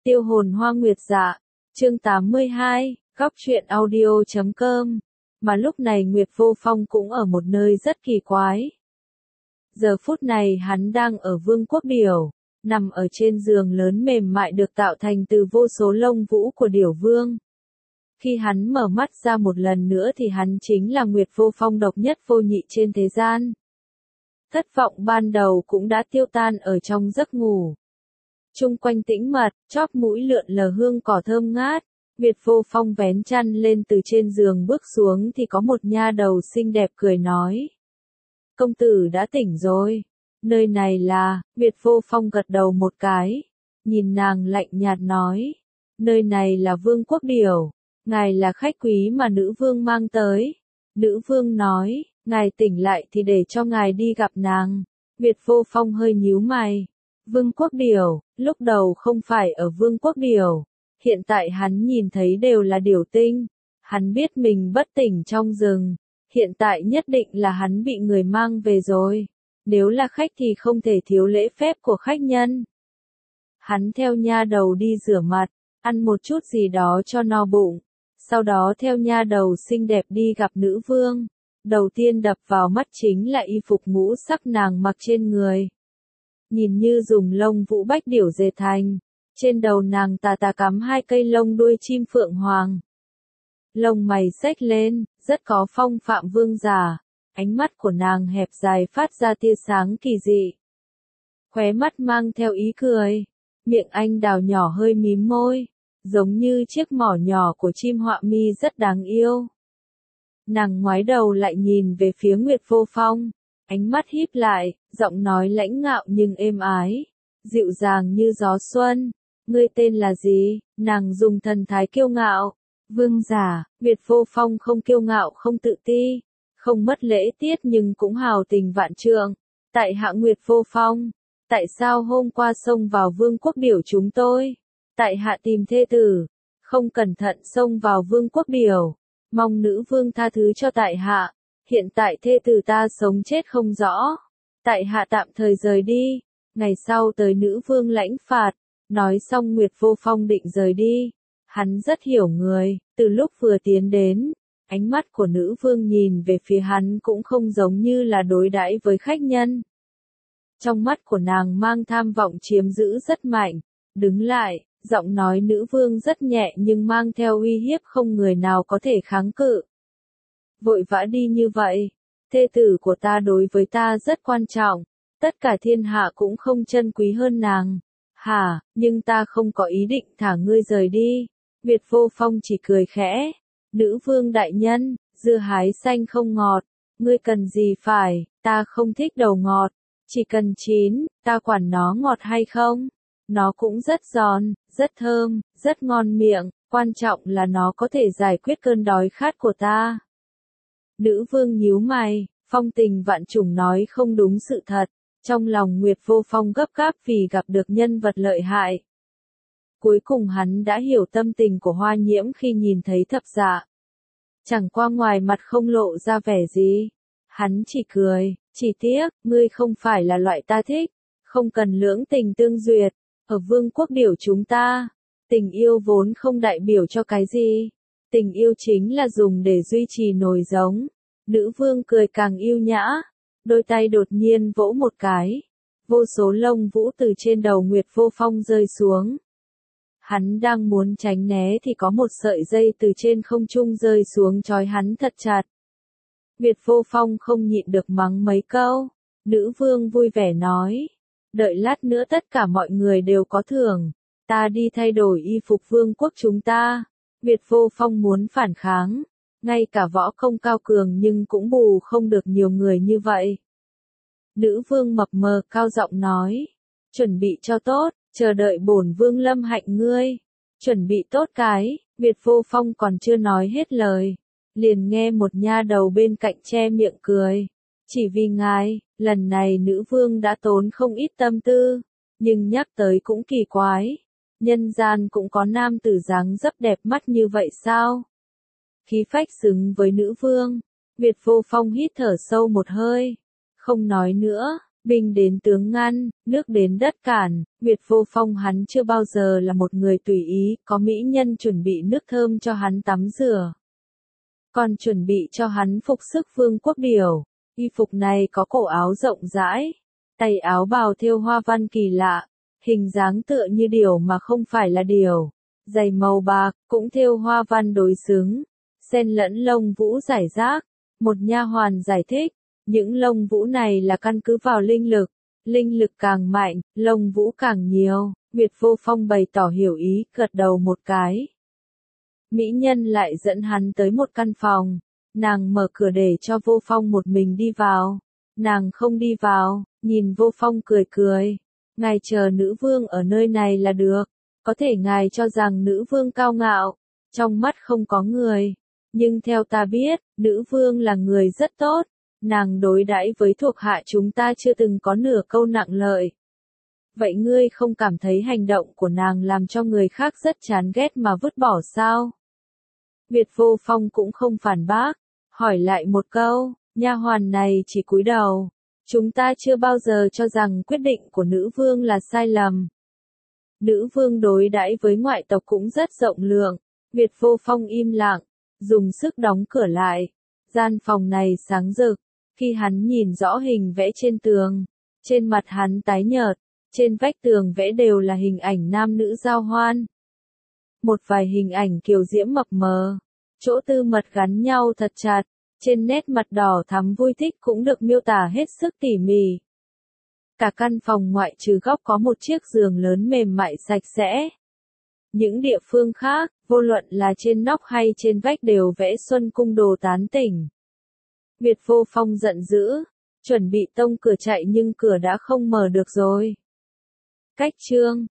Tiêu hồn hoa nguyệt dạ, chương 82, góc truyện audio.com. Mà lúc này Nguyệt Vô Phong cũng ở một nơi rất kỳ quái. Giờ phút này hắn đang ở Vương quốc Điểu, nằm ở trên giường lớn mềm mại được tạo thành từ vô số lông vũ của Điểu Vương. Khi hắn mở mắt ra một lần nữa thì hắn chính là Nguyệt Vô Phong độc nhất vô nhị trên thế gian. Thất vọng ban đầu cũng đã tiêu tan ở trong giấc ngủ. Chung quanh tĩnh mật, chóp mũi lượn lờ hương cỏ thơm ngát. Nguyệt Vô Phong vén chăn lên từ trên giường bước xuống thì có một nha đầu xinh đẹp cười nói. Công tử đã tỉnh rồi. Nơi này là, Nguyệt Vô Phong gật đầu một cái. Nhìn nàng lạnh nhạt nói. Nơi này là Vương quốc Điểu. Ngài là khách quý mà nữ vương mang tới. Nữ vương nói, ngài tỉnh lại thì để cho ngài đi gặp nàng. Nguyệt Vô Phong hơi nhíu mày. Vương quốc Điểu, lúc đầu không phải ở Vương quốc Điểu. Hiện tại hắn nhìn thấy đều là điểu tinh. Hắn biết mình bất tỉnh trong rừng. Hiện tại nhất định là hắn bị người mang về rồi. Nếu là khách thì không thể thiếu lễ phép của khách nhân. Hắn theo nha đầu đi rửa mặt, ăn một chút gì đó cho no bụng. Sau đó theo nha đầu xinh đẹp đi gặp nữ vương. Đầu tiên đập vào mắt chính là y phục ngũ sắc nàng mặc trên người. Nhìn như dùng lông vũ bách điểu dệt thành. Trên đầu nàng tà cắm hai cây lông đuôi chim phượng hoàng. Lông mày xếch lên, rất có phong phạm vương giả. Ánh mắt của nàng hẹp dài phát ra tia sáng kỳ dị. Khóe mắt mang theo ý cười. Miệng anh đào nhỏ hơi mím môi. Giống như chiếc mỏ nhỏ của chim họa mi rất đáng yêu. Nàng ngoái đầu lại nhìn về phía Nguyệt Vô Phong. Ánh mắt híp lại, giọng nói lãnh ngạo nhưng êm ái. Dịu dàng như gió xuân. Ngươi tên là gì? Nàng dùng thần thái kiêu ngạo. Vương giả. Nguyệt Vô Phong không kiêu ngạo không tự ti. Không mất lễ tiết nhưng cũng hào tình vạn trượng. Tại hạ Nguyệt Vô Phong. Tại sao hôm qua xông vào Vương quốc Điểu chúng tôi? Tại hạ tìm thê tử. Không cẩn thận xông vào Vương quốc Điểu. Mong nữ vương tha thứ cho tại hạ. Hiện tại thê tử ta sống chết không rõ. Tại hạ tạm thời rời đi. Ngày sau tới nữ vương lãnh phạt. Nói xong Nguyệt Vô Phong định rời đi. Hắn rất hiểu người, từ lúc vừa tiến đến. Ánh mắt của nữ vương nhìn về phía hắn cũng không giống như là đối đãi với khách nhân. Trong mắt của nàng mang tham vọng chiếm giữ rất mạnh. Đứng lại, giọng nói nữ vương rất nhẹ nhưng mang theo uy hiếp không người nào có thể kháng cự. Vội vã đi như vậy, thê tử của ta đối với ta rất quan trọng, tất cả thiên hạ cũng không trân quý hơn nàng. Hả, nhưng ta không có ý định thả ngươi rời đi. Nguyệt Vô Phong chỉ cười khẽ. Nữ vương đại nhân, dưa hái xanh không ngọt, ngươi cần gì phải, ta không thích đầu ngọt, chỉ cần chín, ta quản nó ngọt hay không. Nó cũng rất giòn, rất thơm, rất ngon miệng, quan trọng là nó có thể giải quyết cơn đói khát của ta. Nữ vương nhíu mày, phong tình vạn trùng nói không đúng sự thật. Trong lòng Nguyệt Vô Phong gấp gáp vì gặp được nhân vật lợi hại. Cuối cùng hắn đã hiểu tâm tình của Hoa Nhiễm khi nhìn thấy Thập Dạ. Chẳng qua ngoài mặt không lộ ra vẻ gì. Hắn chỉ cười, chỉ tiếc, ngươi không phải là loại ta thích. Không cần lưỡng tình tương duyệt. Ở Vương quốc Điểu chúng ta, tình yêu vốn không đại biểu cho cái gì. Tình yêu chính là dùng để duy trì nổi giống. Nữ vương cười càng yêu nhã. Đôi tay đột nhiên vỗ một cái. Vô số lông vũ từ trên đầu Nguyệt Vô Phong rơi xuống. Hắn đang muốn tránh né thì có một sợi dây từ trên không trung rơi xuống trói hắn thật chặt. Nguyệt Vô Phong không nhịn được mắng mấy câu. Nữ vương vui vẻ nói. Đợi lát nữa tất cả mọi người đều có thưởng. Ta đi thay đổi y phục vương quốc chúng ta. Nguyệt Vô Phong muốn phản kháng. Ngay cả võ công cao cường nhưng cũng bù không được nhiều người như vậy. Nữ vương mập mờ cao giọng nói. Chuẩn bị cho tốt, chờ đợi bổn vương lâm hạnh ngươi. Chuẩn bị tốt cái, Nguyệt Vô Phong còn chưa nói hết lời. Liền nghe một nha đầu bên cạnh che miệng cười. Chỉ vì ngài, lần này nữ vương đã tốn không ít tâm tư. Nhưng nhắc tới cũng kỳ quái. Nhân gian cũng có nam tử dáng dấp đẹp mắt như vậy sao? Khí phách xứng với nữ vương. Nguyệt Vô Phong hít thở sâu một hơi. Không nói nữa, Binh đến tướng ngăn, nước đến đất cản, Nguyệt Vô Phong hắn chưa bao giờ là một người tùy ý, có mỹ nhân chuẩn bị nước thơm cho hắn tắm rửa. Còn chuẩn bị cho hắn phục sức vương quốc điểu. Y phục này có cổ áo rộng rãi, tay áo bào thêu hoa văn kỳ lạ, hình dáng tựa như điểu mà không phải là điểu. Giày màu bạc, cũng thêu hoa văn đối xứng, xen lẫn lông vũ rải rác. Một nha hoàn giải thích, những lông vũ này là căn cứ vào linh lực càng mạnh, lông vũ càng nhiều. Nguyệt Vô Phong bày tỏ hiểu ý, gật đầu một cái. Mỹ nhân lại dẫn hắn tới một căn phòng, nàng mở cửa để cho Vô Phong một mình đi vào. Nàng không đi vào, nhìn Vô Phong cười cười. Ngài chờ nữ vương ở nơi này là được, có thể ngài cho rằng nữ vương cao ngạo, trong mắt không có người. Nhưng theo ta biết, nữ vương là người rất tốt, nàng đối đãi với thuộc hạ chúng ta chưa từng có nửa câu nặng lời. Vậy ngươi không cảm thấy hành động của nàng làm cho người khác rất chán ghét mà vứt bỏ sao? Nguyệt Vô Phong cũng không phản bác, hỏi lại một câu, nha hoàn này chỉ cúi đầu. Chúng ta chưa bao giờ cho rằng quyết định của nữ vương là sai lầm. Nữ vương đối đãi với ngoại tộc cũng rất rộng lượng. Nguyệt Vô Phong im lặng, dùng sức đóng cửa lại. Gian phòng này sáng rực, khi hắn nhìn rõ hình vẽ trên tường, trên mặt hắn tái nhợt, trên vách tường vẽ đều là hình ảnh nam nữ giao hoan. Một vài hình ảnh kiều diễm mập mờ, chỗ tư mật gắn nhau thật chặt, trên nét mặt đỏ thắm vui thích cũng được miêu tả hết sức tỉ mỉ. Cả căn phòng ngoại trừ góc có một chiếc giường lớn mềm mại sạch sẽ. Những địa phương khác, vô luận là trên nóc hay trên vách đều vẽ xuân cung đồ tán tỉnh. Nguyệt Vô Phong giận dữ, chuẩn bị tông cửa chạy nhưng cửa đã không mở được rồi. Cách chương